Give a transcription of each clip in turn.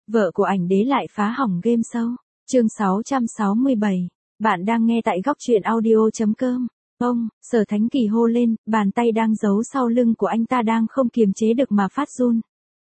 Vợ của ảnh đế lại phá hỏng game show. Chương 667. Bạn đang nghe tại góc truyện audio.com. Ông, Sở Thánh Kỳ hô lên, bàn tay đang giấu sau lưng của anh ta đang không kiềm chế được mà phát run.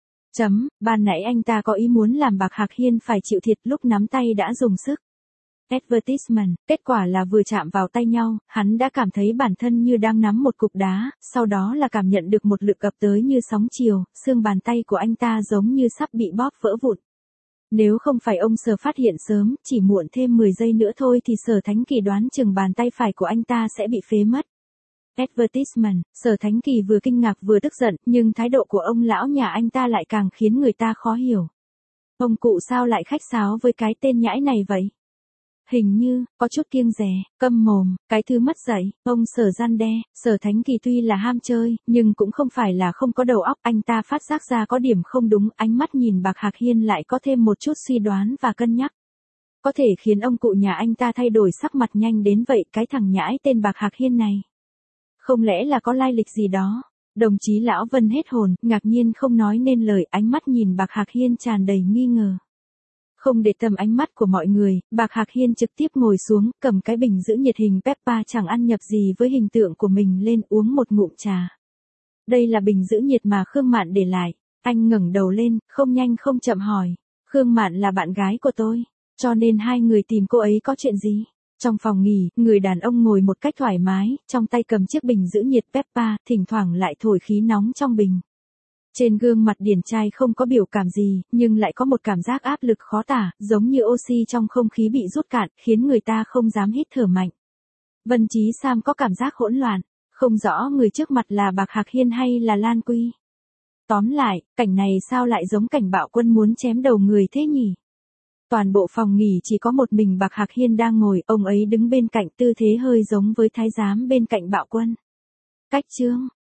Ban nãy anh ta có ý muốn làm Bạc Hạc Hiên phải chịu thiệt lúc nắm tay đã dùng sức. Advertisement, kết quả là vừa chạm vào tay nhau, hắn đã cảm thấy bản thân như đang nắm một cục đá, sau đó là cảm nhận được một lực ập tới như sóng chiều, xương bàn tay của anh ta giống như sắp bị bóp vỡ vụn. Nếu không phải ông Sở phát hiện sớm, chỉ muộn thêm 10 giây nữa thôi thì Sở Thánh Kỳ đoán chừng bàn tay phải của anh ta sẽ bị phế mất. Advertisement, Sở Thánh Kỳ vừa kinh ngạc vừa tức giận, nhưng thái độ của ông lão nhà anh ta lại càng khiến người ta khó hiểu. Ông cụ sao lại khách sáo với cái tên nhãi này vậy? Hình như, có chút kiêng dè, câm mồm, cái thứ mất dạy, ông Sở gian đe. Sở Thánh Kỳ tuy là ham chơi, nhưng cũng không phải là không có đầu óc, anh ta phát giác ra có điểm không đúng, ánh mắt nhìn Bạc Hạc Hiên lại có thêm một chút suy đoán và cân nhắc. Có thể khiến ông cụ nhà anh ta thay đổi sắc mặt nhanh đến vậy, cái thằng nhãi tên Bạc Hạc Hiên này. Không lẽ là có lai lịch gì đó? Đồng chí lão Vân hết hồn, ngạc nhiên không nói nên lời, ánh mắt nhìn Bạc Hạc Hiên tràn đầy nghi ngờ. Không để tầm ánh mắt của mọi người, Bạc Hạc Hiên trực tiếp ngồi xuống, cầm cái bình giữ nhiệt hình Peppa chẳng ăn nhập gì với hình tượng của mình lên uống một ngụm trà. Đây là bình giữ nhiệt mà Khương Mạn để lại. Anh ngẩng đầu lên, không nhanh không chậm hỏi. Khương Mạn là bạn gái của tôi, cho nên hai người tìm cô ấy có chuyện gì? Trong phòng nghỉ, người đàn ông ngồi một cách thoải mái, trong tay cầm chiếc bình giữ nhiệt Peppa, thỉnh thoảng lại thổi khí nóng trong bình. Trên gương mặt điển trai không có biểu cảm gì, nhưng lại có một cảm giác áp lực khó tả, giống như oxy trong không khí bị rút cạn, khiến người ta không dám hít thở mạnh. Vân Chí Sam có cảm giác hỗn loạn, không rõ người trước mặt là Bạc Hạc Hiên hay là Lan Quy. Tóm lại, cảnh này sao lại giống cảnh bạo quân muốn chém đầu người thế nhỉ? Toàn bộ phòng nghỉ chỉ có một mình Bạc Hạc Hiên đang ngồi, ông ấy đứng bên cạnh, tư thế hơi giống với thái giám bên cạnh bạo quân. Cách chương,